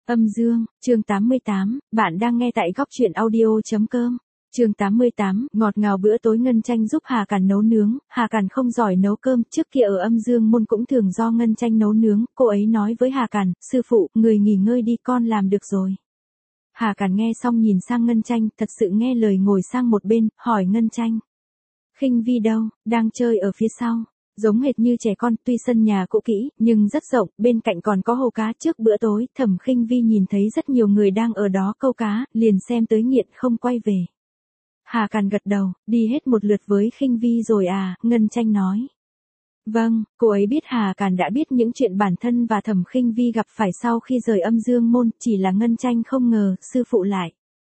Âm dương, chương 88, bạn đang nghe tại góc truyện audio.com. Chương 88, ngọt ngào bữa tối Ngân Tranh giúp Hà Càn nấu nướng. Hà Càn không giỏi nấu cơm, trước kia ở Âm Dương môn cũng thường do Ngân Tranh nấu nướng. Cô ấy nói với Hà Càn, sư phụ, người nghỉ ngơi đi, con làm được rồi. Hà Càn nghe xong nhìn sang Ngân Tranh, thật sự nghe lời ngồi sang một bên, hỏi Ngân Tranh. Khinh Vi đâu, đang chơi ở phía sau. Giống hệt như trẻ con, tuy sân nhà cũ kỹ, nhưng rất rộng, bên cạnh còn có hồ cá. Trước bữa tối, Thẩm Khinh Vi nhìn thấy rất nhiều người đang ở đó câu cá, liền xem tới nghiện không quay về. Hà Càn gật đầu, đi hết một lượt với Khinh Vi rồi à, Ngân Tranh nói. Vâng, cô ấy biết Hà Càn đã biết những chuyện bản thân và Thẩm Khinh Vi gặp phải sau khi rời Âm Dương môn, chỉ là Ngân Tranh không ngờ, sư phụ lại.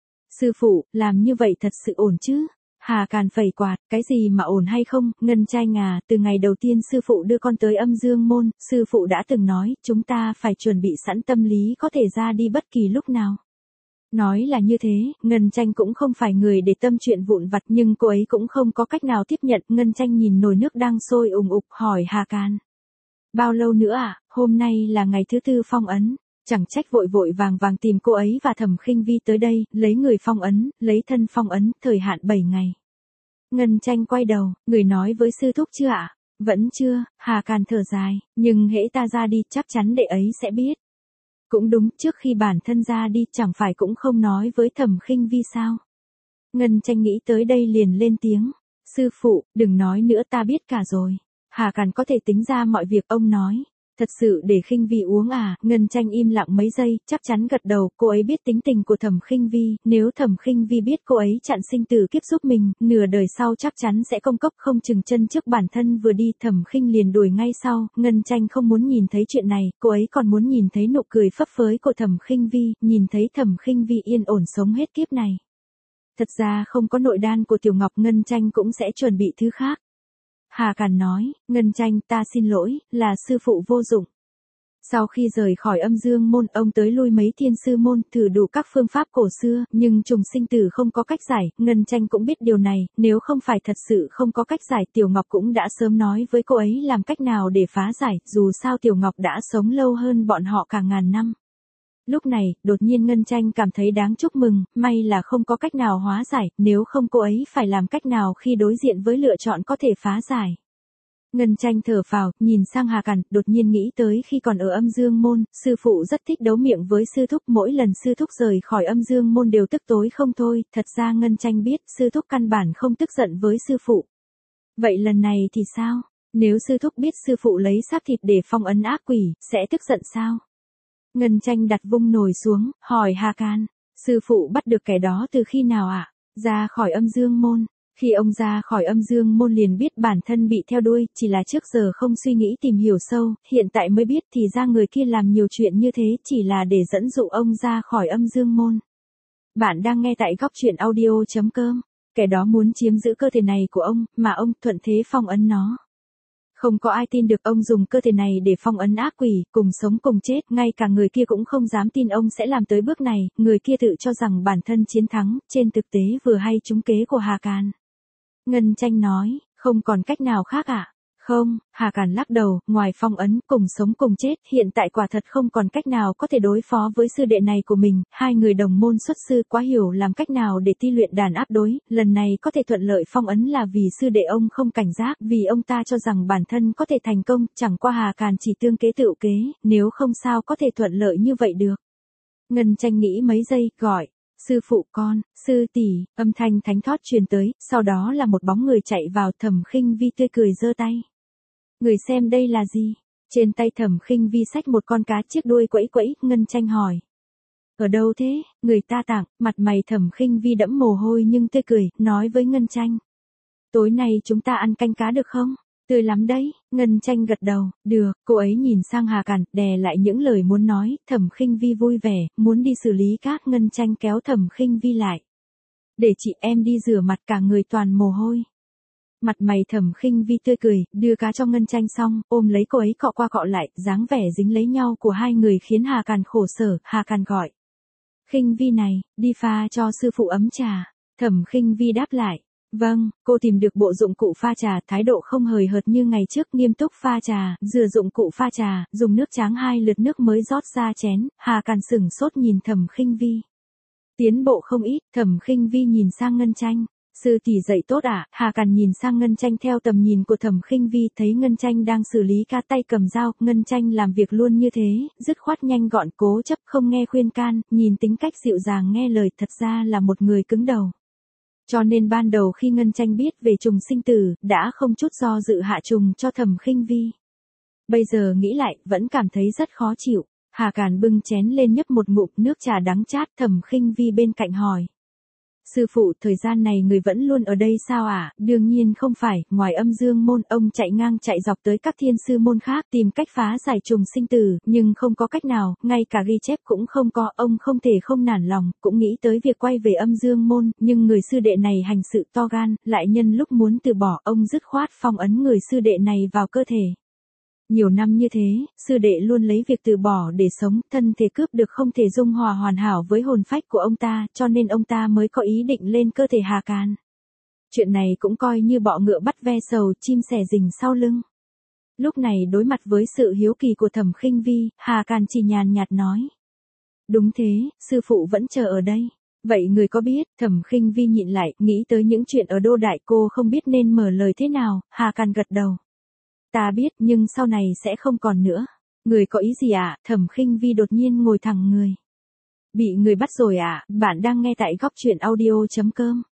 Sư phụ, làm như vậy thật sự ổn chứ? Hà Càn phẩy quạt, cái gì mà ổn hay không, Ngân Tranh à, từ ngày đầu tiên sư phụ đưa con tới Âm Dương môn, sư phụ đã từng nói, chúng ta phải chuẩn bị sẵn tâm lý có thể ra đi bất kỳ lúc nào. Nói là như thế, Ngân Tranh cũng không phải người để tâm chuyện vụn vặt nhưng cô ấy cũng không có cách nào tiếp nhận. Ngân Tranh nhìn nồi nước đang sôi ùng ục hỏi Hà Càn. Bao lâu nữa à, hôm nay là ngày thứ 4 phong ấn. Chẳng trách vội vội vàng vàng tìm cô ấy và Thẩm Khinh Vi tới đây, lấy người phong ấn, lấy thân phong ấn, thời hạn 7 ngày. Ngân Tranh quay đầu, người nói với sư thúc chưa ạ? Vẫn chưa, Hà Càn thở dài, nhưng hễ ta ra đi chắc chắn đệ ấy sẽ biết. Cũng đúng, trước khi bản thân ra đi chẳng phải cũng không nói với Thẩm Khinh Vi sao? Ngân Tranh nghĩ tới đây liền lên tiếng. Sư phụ, đừng nói nữa, ta biết cả rồi. Hà Càn có thể tính ra mọi việc, ông nói. Thật sự để Khinh Vi uống à? Ngân Tranh im lặng mấy giây, chắc chắn gật đầu. Cô ấy biết tính tình của Thẩm Khinh Vi, nếu Thẩm Khinh Vi biết cô ấy chặn sinh tử kiếp giúp mình, nửa đời sau chắc chắn sẽ công cốc không chừng chân trước bản thân vừa đi. Thẩm Khinh liền đuổi ngay sau. Ngân Tranh không muốn nhìn thấy chuyện này, cô ấy còn muốn nhìn thấy nụ cười phấp phới của Thẩm Khinh Vi, nhìn thấy Thẩm Khinh Vi yên ổn sống hết kiếp này. Thật ra không có nội đan của Tiểu Ngọc, Ngân Tranh cũng sẽ chuẩn bị thứ khác. Hà Càn nói, Ngân Tranh, ta xin lỗi, là sư phụ vô dụng. Sau khi rời khỏi Âm Dương môn, ông tới lui mấy thiên sư môn, thử đủ các phương pháp cổ xưa, nhưng trùng sinh tử không có cách giải. Ngân Tranh cũng biết điều này, nếu không phải thật sự không có cách giải, Tiểu Ngọc cũng đã sớm nói với cô ấy làm cách nào để phá giải, dù sao Tiểu Ngọc đã sống lâu hơn bọn họ cả ngàn năm. Lúc này, đột nhiên Ngân Tranh cảm thấy đáng chúc mừng, may là không có cách nào hóa giải, nếu không cô ấy phải làm cách nào khi đối diện với lựa chọn có thể phá giải. Ngân Tranh thở phào, nhìn sang Hà Càn, đột nhiên nghĩ tới khi còn ở Âm Dương môn, sư phụ rất thích đấu miệng với sư thúc, mỗi lần sư thúc rời khỏi Âm Dương môn đều tức tối không thôi, thật ra Ngân Tranh biết, sư thúc căn bản không tức giận với sư phụ. Vậy lần này thì sao? Nếu sư thúc biết sư phụ lấy xác thịt để phong ấn ác quỷ, sẽ tức giận sao? Ngân Tranh đặt vung nồi xuống, hỏi Hà Càn, sư phụ bắt được kẻ đó từ khi nào ạ? Ra khỏi Âm Dương môn. Khi ông ra khỏi Âm Dương môn liền biết bản thân bị theo đuôi, chỉ là trước giờ không suy nghĩ tìm hiểu sâu, hiện tại mới biết thì ra người kia làm nhiều chuyện như thế chỉ là để dẫn dụ ông ra khỏi Âm Dương môn. Bạn đang nghe tại góc truyện audio.com. Kẻ đó muốn chiếm giữ cơ thể này của ông, mà ông thuận thế phong ấn nó. Không có ai tin được ông dùng cơ thể này để phong ấn ác quỷ, cùng sống cùng chết, ngay cả người kia cũng không dám tin ông sẽ làm tới bước này, người kia tự cho rằng bản thân chiến thắng, trên thực tế vừa hay trúng kế của Hà Càn. Ngân Tranh nói, không còn cách nào khác ạ? Không, Hà Càn lắc đầu, ngoài phong ấn, cùng sống cùng chết, hiện tại quả thật không còn cách nào có thể đối phó với sư đệ này của mình, hai người đồng môn xuất sư quá hiểu làm cách nào để ti luyện đàn áp đối, lần này có thể thuận lợi phong ấn là vì sư đệ ông không cảnh giác, vì ông ta cho rằng bản thân có thể thành công, chẳng qua Hà Càn chỉ tương kế tự kế, nếu không sao có thể thuận lợi như vậy được. Ngân Tranh nghĩ mấy giây, gọi. Sư phụ con, sư tỷ, âm thanh thánh thót truyền tới, sau đó là một bóng người chạy vào. Thẩm Khinh Vi tươi cười giơ tay. Người xem đây là gì? Trên tay Thẩm Khinh Vi xách một con cá chiếc đuôi quẫy quẫy, Ngân Tranh hỏi. Ở đâu thế? Người ta tặng, mặt mày Thẩm Khinh Vi đẫm mồ hôi nhưng tươi cười, nói với Ngân Tranh. Tối nay chúng ta ăn canh cá được không? Tươi lắm đấy, Ngân Tranh gật đầu, được, cô ấy nhìn sang Hà Càn, đè lại những lời muốn nói, Thẩm Khinh Vi vui vẻ, muốn đi xử lý các. Ngân Tranh kéo Thẩm Khinh Vi lại. Để chị em đi rửa mặt, cả người toàn mồ hôi. Mặt mày Thẩm Khinh Vi tươi cười, đưa cá cho Ngân Tranh xong, ôm lấy cô ấy cọ qua cọ lại, dáng vẻ dính lấy nhau của hai người khiến Hà Càn khổ sở. Hà Càn gọi. Khinh Vi này, đi pha cho sư phụ ấm trà. Thẩm Khinh Vi đáp lại. Vâng, cô tìm được bộ dụng cụ pha trà, thái độ không hời hợt như ngày trước, nghiêm túc pha trà, rửa dụng cụ pha trà, dùng nước tráng 2 lượt nước mới rót ra chén. Hà Càn sửng sốt nhìn Thẩm Khinh Vi. Tiến bộ không ít. Thẩm Khinh Vi nhìn sang Ngân Tranh. Sư tỷ dạy tốt ạ. Hà Càn nhìn sang Ngân Tranh theo tầm nhìn của Thẩm Khinh Vi, thấy Ngân Tranh đang xử lý cá, tay cầm dao. Ngân Tranh làm việc luôn như thế, dứt khoát nhanh gọn, cố chấp không nghe khuyên can, nhìn tính cách dịu dàng nghe lời, thật ra là một người cứng đầu. Cho nên ban đầu khi Ngân Tranh biết về trùng sinh tử, đã không chút do dự hạ trùng cho Thẩm Khinh Vi. Bây giờ nghĩ lại, vẫn cảm thấy rất khó chịu. Hà Càn bưng chén lên nhấp một ngụm nước trà đắng chát. Thẩm Khinh Vi bên cạnh hỏi. Sư phụ, thời gian này người vẫn luôn ở đây sao ạ? Đương nhiên không phải, ngoài Âm Dương môn, ông chạy ngang chạy dọc tới các thiên sư môn khác tìm cách phá giải trùng sinh tử, nhưng không có cách nào, ngay cả ghi chép cũng không có, ông không thể không nản lòng, cũng nghĩ tới việc quay về Âm Dương môn, nhưng người sư đệ này hành sự to gan, lại nhân lúc muốn từ bỏ, ông dứt khoát phong ấn người sư đệ này vào cơ thể. Nhiều năm như thế, sư đệ luôn lấy việc từ bỏ để sống, thân thể cướp được không thể dung hòa hoàn hảo với hồn phách của ông ta, cho nên ông ta mới có ý định lên cơ thể Hà Càn. Chuyện này cũng coi như bọ ngựa bắt ve sầu, chim sẻ rình sau lưng. Lúc này đối mặt với sự hiếu kỳ của Thẩm Khinh Vi, Hà Càn chỉ nhàn nhạt nói. Đúng thế, sư phụ vẫn chờ ở đây. Vậy người có biết? Thẩm Khinh Vi nhịn lại, nghĩ tới những chuyện ở Đô Đại, cô không biết nên mở lời thế nào. Hà Càn gật đầu. Ta biết, nhưng sau này sẽ không còn nữa. Người có ý gì ạ? Thẩm Khinh Vi đột nhiên ngồi thẳng người. Bị người bắt rồi ạ. Bạn đang nghe tại góc truyện audio.com.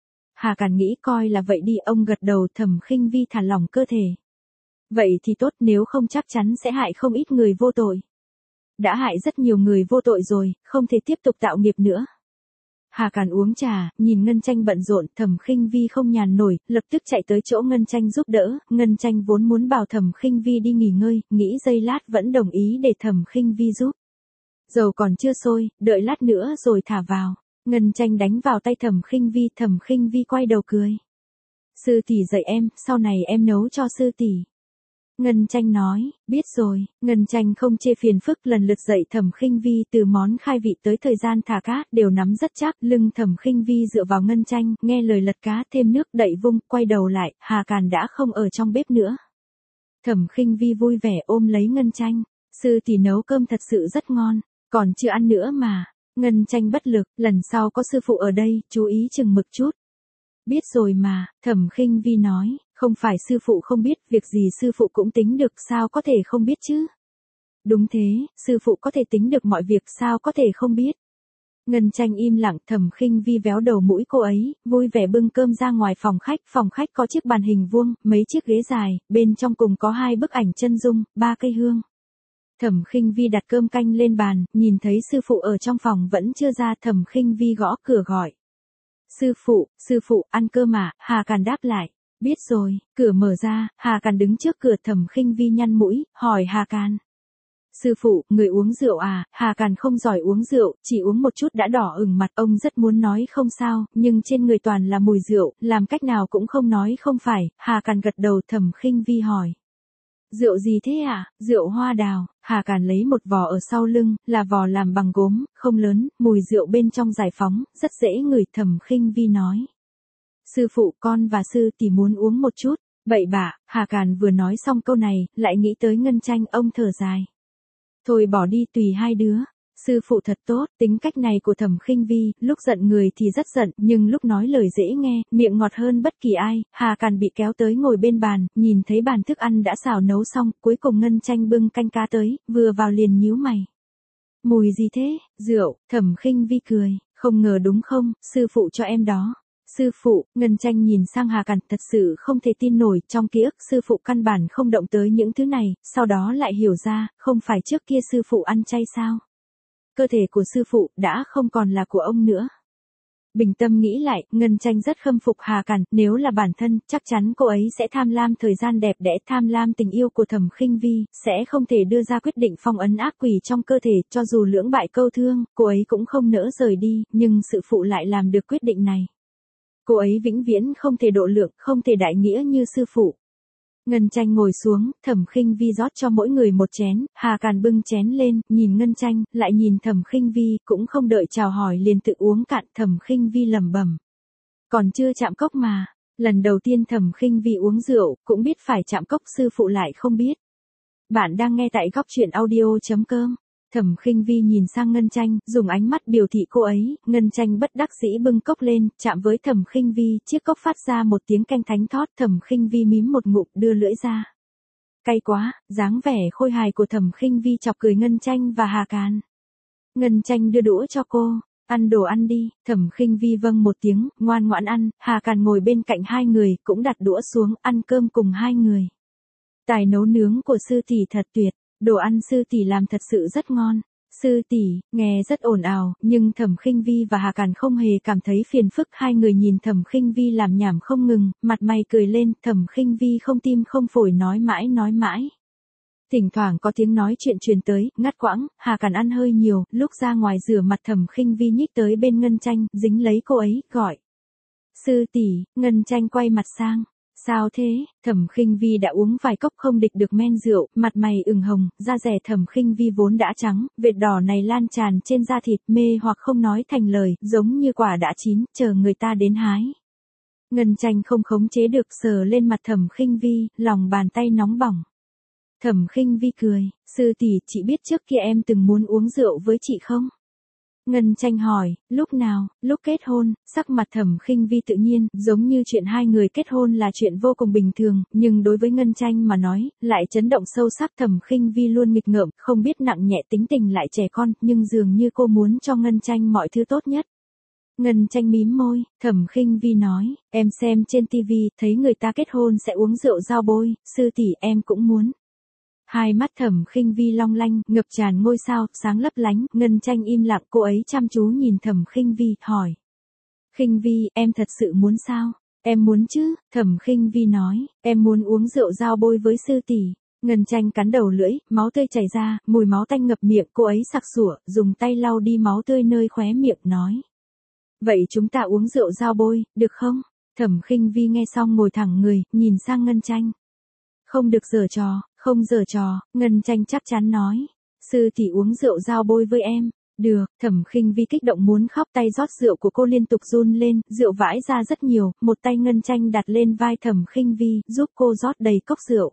Hà Càn nghĩ coi là vậy đi, ông gật đầu. Thẩm Khinh Vi thả lỏng cơ thể. Vậy thì tốt, nếu không chắc chắn sẽ hại không ít người vô tội. Đã hại rất nhiều người vô tội rồi, không thể tiếp tục tạo nghiệp nữa. Hà Càn uống trà, nhìn Ngân Tranh bận rộn, Thẩm Khinh Vi không nhàn nổi, lập tức chạy tới chỗ Ngân Tranh giúp đỡ. Ngân Tranh vốn muốn bảo Thẩm Khinh Vi đi nghỉ ngơi, nghĩ giây lát vẫn đồng ý để Thẩm Khinh Vi giúp. Dầu còn chưa sôi, đợi lát nữa rồi thả vào. Ngân Tranh đánh vào tay Thẩm Khinh Vi quay đầu cười. Sư tỷ dạy em, sau này em nấu cho sư tỷ. Ngân Tranh nói, biết rồi. Ngân Tranh không chê phiền phức, lần lượt dạy Thẩm Khinh Vi từ món khai vị tới thời gian thả cá, đều nắm rất chắc. Lưng Thẩm Khinh Vi dựa vào Ngân Tranh, nghe lời lật cá, thêm nước, đậy vung, quay đầu lại, Hà Càn đã không ở trong bếp nữa. Thẩm Khinh Vi vui vẻ ôm lấy Ngân Tranh. Sư tỷ nấu cơm thật sự rất ngon, còn chưa ăn nữa mà. Ngân Tranh bất lực, lần sau có sư phụ ở đây, chú ý chừng mực chút. Biết rồi mà, Thẩm Khinh Vi nói, không phải sư phụ không biết, việc gì sư phụ cũng tính được, sao có thể không biết chứ? Đúng thế, sư phụ có thể tính được mọi việc, sao có thể không biết? Ngân Tranh im lặng, Thẩm Khinh Vi véo đầu mũi cô ấy, vui vẻ bưng cơm ra ngoài phòng khách có chiếc bàn hình vuông, mấy chiếc ghế dài, bên trong cùng có 2 bức ảnh chân dung, 3 cây hương. Thẩm Khinh Vi đặt cơm canh lên bàn, nhìn thấy sư phụ ở trong phòng vẫn chưa ra, Thẩm Khinh Vi gõ cửa gọi. Sư phụ, ăn cơm à? Hà Càn đáp lại. Biết rồi, cửa mở ra, Hà Càn đứng trước cửa. Thẩm Khinh Vi nhăn mũi, hỏi Hà Càn. Sư phụ, người uống rượu à? Hà Càn không giỏi uống rượu, chỉ uống một chút đã đỏ ửng mặt. Ông rất muốn nói không sao, nhưng trên người toàn là mùi rượu, làm cách nào cũng không nói không phải. Hà Càn gật đầu. Thẩm Khinh Vi hỏi. Rượu gì thế ạ? Rượu hoa đào. Hà Càn lấy một vò ở sau lưng, là vò làm bằng gốm, không lớn, mùi rượu bên trong giải phóng, rất dễ ngửi. Thẩm Khinh Vi nói. Sư phụ, con và sư tỷ muốn uống một chút. Bậy bạ. Hà Càn vừa nói xong câu này, lại nghĩ tới Ngân Tranh, ông thở dài. Thôi bỏ đi, tùy hai đứa. Sư phụ thật tốt, tính cách này của Thẩm Khinh Vi, lúc giận người thì rất giận, nhưng lúc nói lời dễ nghe, miệng ngọt hơn bất kỳ ai. Hà Càn bị kéo tới ngồi bên bàn, nhìn thấy bàn thức ăn đã xào nấu xong, cuối cùng Ngân Tranh bưng canh cá tới, vừa vào liền nhíu mày. Mùi gì thế? Rượu. Thẩm Khinh Vi cười, không ngờ đúng không, sư phụ cho em đó. Sư phụ, Ngân Tranh nhìn sang Hà Càn, thật sự không thể tin nổi, trong ký ức sư phụ căn bản không động tới những thứ này, sau đó lại hiểu ra, không phải trước kia sư phụ ăn chay sao? Cơ thể của sư phụ đã không còn là của ông nữa. Bình tâm nghĩ lại, Ngân Tranh rất khâm phục Hà Càn, nếu là bản thân, chắc chắn cô ấy sẽ tham lam thời gian đẹp đẽ, tham lam tình yêu của Thẩm Khinh Vi, sẽ không thể đưa ra quyết định phong ấn ác quỷ trong cơ thể, cho dù lưỡng bại câu thương, cô ấy cũng không nỡ rời đi, nhưng sư phụ lại làm được quyết định này. Cô ấy vĩnh viễn không thể độ lượng, không thể đại nghĩa như sư phụ. Ngân Tranh ngồi xuống, Thẩm Khinh Vi rót cho mỗi người một chén, Hà Càn bưng chén lên, nhìn Ngân Tranh, lại nhìn Thẩm Khinh Vi, cũng không đợi chào hỏi liền tự uống cạn. Thẩm Khinh Vi lẩm bẩm. Còn chưa chạm cốc mà. Lần đầu tiên Thẩm Khinh Vi uống rượu, cũng biết phải chạm cốc, sư phụ lại không biết. Bạn đang nghe tại góc truyện audio.com. Thẩm Khinh Vi nhìn sang Ngân Tranh, dùng ánh mắt biểu thị cô ấy. Ngân Tranh bất đắc dĩ bưng cốc lên, chạm với Thẩm Khinh Vi, chiếc cốc phát ra một tiếng canh thánh thót. Thẩm Khinh Vi mím một ngụm, đưa lưỡi ra. Cay quá. Dáng vẻ khôi hài của Thẩm Khinh Vi chọc cười Ngân Tranh và Hà Càn. Ngân Tranh đưa đũa cho cô. Ăn đồ ăn đi. Thẩm Khinh Vi vâng một tiếng, ngoan ngoãn ăn. Hà Càn ngồi bên cạnh hai người, cũng đặt đũa xuống, ăn cơm cùng hai người. Tài nấu nướng của sư tỷ thật tuyệt, đồ ăn sư tỷ làm thật sự rất ngon. Sư tỷ, nghe rất ồn ào, nhưng Thẩm Khinh Vi và Hà Càn không hề cảm thấy phiền phức. Hai người nhìn Thẩm Khinh Vi làm nhảm không ngừng, mặt mày cười lên. Thẩm Khinh Vi không tim không phổi nói mãi. Thỉnh thoảng có tiếng nói chuyện truyền tới, ngắt quãng. Hà Càn ăn hơi nhiều, lúc ra ngoài rửa mặt Thẩm Khinh Vi nhích tới bên Ngân Tranh, dính lấy cô ấy, gọi. Sư tỷ. Ngân Tranh quay mặt sang. Sao thế? Thẩm Khinh Vi đã uống vài cốc không địch được men rượu, mặt mày ửng hồng, da dẻ Thẩm Khinh Vi vốn đã trắng, vệt đỏ này lan tràn trên da thịt, mê hoặc không nói thành lời, giống như quả đã chín, chờ người ta đến hái. Ngân Tranh không khống chế được, sờ lên mặt Thẩm Khinh Vi, lòng bàn tay nóng bỏng. Thẩm Khinh Vi cười, sư tỷ, chị biết trước kia em từng muốn uống rượu với chị không? Ngân Tranh hỏi, lúc nào? Lúc kết hôn. Sắc mặt Thẩm Khinh Vi tự nhiên, giống như chuyện hai người kết hôn là chuyện vô cùng bình thường, nhưng đối với Ngân Tranh mà nói, lại chấn động sâu sắc. Thẩm Khinh Vi luôn nghịch ngợm, không biết nặng nhẹ, tính tình lại trẻ con, nhưng dường như cô muốn cho Ngân Tranh mọi thứ tốt nhất. Ngân Tranh mím môi, Thẩm Khinh Vi nói, em xem trên tivi, thấy người ta kết hôn sẽ uống rượu giao bôi, sư tỷ em cũng muốn. Hai mắt Thẩm Khinh Vi long lanh, ngập tràn ngôi sao, sáng lấp lánh. Ngân Tranh im lặng, cô ấy chăm chú nhìn Thẩm Khinh Vi, hỏi. Khinh Vi, em thật sự muốn sao? Em muốn chứ, Thẩm Khinh Vi nói, em muốn uống rượu giao bôi với sư tỷ. Ngân Tranh cắn đầu lưỡi, máu tươi chảy ra, mùi máu tanh ngập miệng, cô ấy sặc sủa, dùng tay lau đi máu tươi nơi khóe miệng, nói. Vậy chúng ta uống rượu giao bôi, được không? Thẩm Khinh Vi nghe xong ngồi thẳng người, nhìn sang Ngân Tranh. Không được giở trò. Không giở trò, Ngân Tranh chắc chắn nói. Sư tỷ uống rượu giao bôi với em. Được. Thẩm Khinh Vi kích động muốn khóc, tay rót rượu của cô liên tục run lên, rượu vãi ra rất nhiều, một tay Ngân Tranh đặt lên vai Thẩm Khinh Vi, giúp cô rót đầy cốc rượu.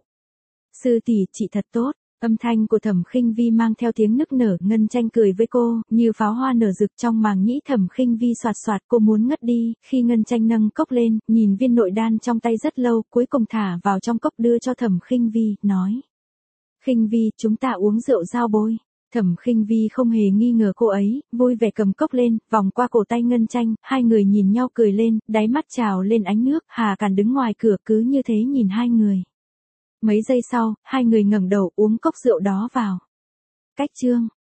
Sư tỷ, chị thật tốt. Âm thanh của Thẩm Khinh Vi mang theo tiếng nức nở. Ngân Tranh cười với cô, như pháo hoa nở rực trong màng nhĩ Thẩm Khinh Vi xoạt xoạt, cô muốn ngất đi. Khi Ngân Tranh nâng cốc lên, nhìn viên nội đan trong tay rất lâu, cuối cùng thả vào trong cốc đưa cho Thẩm Khinh Vi, nói. Khinh Vi, chúng ta uống rượu giao bôi. Thẩm Khinh Vi không hề nghi ngờ cô ấy, vui vẻ cầm cốc lên, vòng qua cổ tay Ngân Tranh, hai người nhìn nhau cười lên, đáy mắt trào lên ánh nước. Hà Càn đứng ngoài cửa cứ như thế nhìn hai người. Mấy giây sau, hai người ngẩng đầu uống cốc rượu đó vào. Cách chương